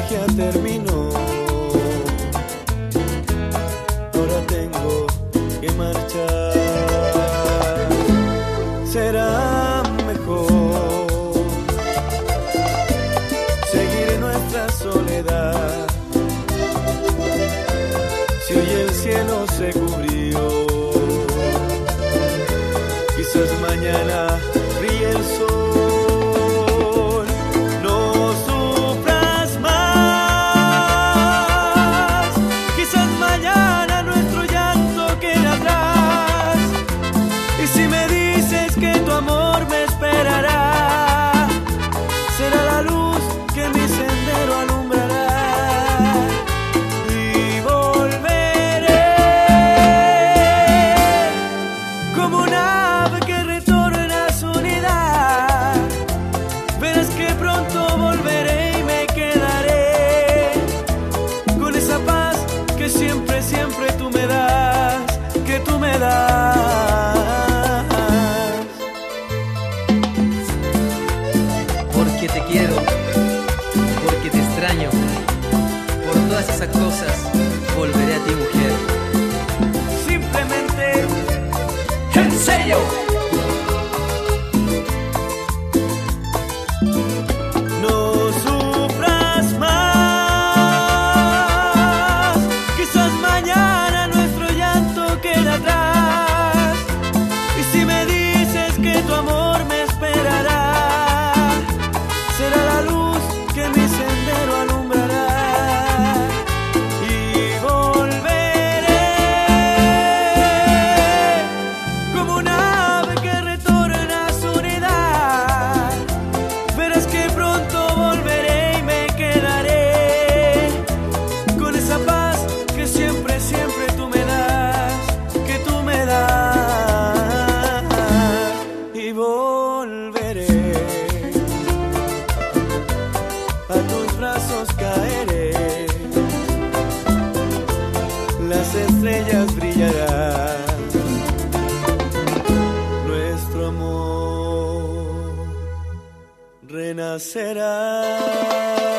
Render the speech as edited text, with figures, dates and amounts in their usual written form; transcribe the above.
magia terminó. Ahora tengo que marchar. Será mejor seguir nuestra soledad. Si hoy el cielo se cubrió, quizás mañana brille el sol. No sufras más, quizás mañana nuestro llanto quede atrás. Y si me dices que tu amor me esperará, será la luz que mi sendero alumbrará. Y volveré como un ave que retorna a su unidad. Verás que pronto volveré y me quedaré con esa paz que siempre, siempre tú me das, que tú me das. Porque te quiero, porque te extraño, por todas esas cosas volveré a ti, mujer. Simplemente ¿En serio? no sufras más, quizás mañana nuestro llanto quede atrás. Y si me dices que tu amor me esperará, será la luz que mi sendero alumbrará. Y volveré como un ave que retorna a su unidad. Verás que pronto volveré y me quedaré con esa paz que siempre, siempre tú me das, que tú me das. Y volveré, a tus brazos caeré, las estrellas brillarán, nuestro amor renacerá.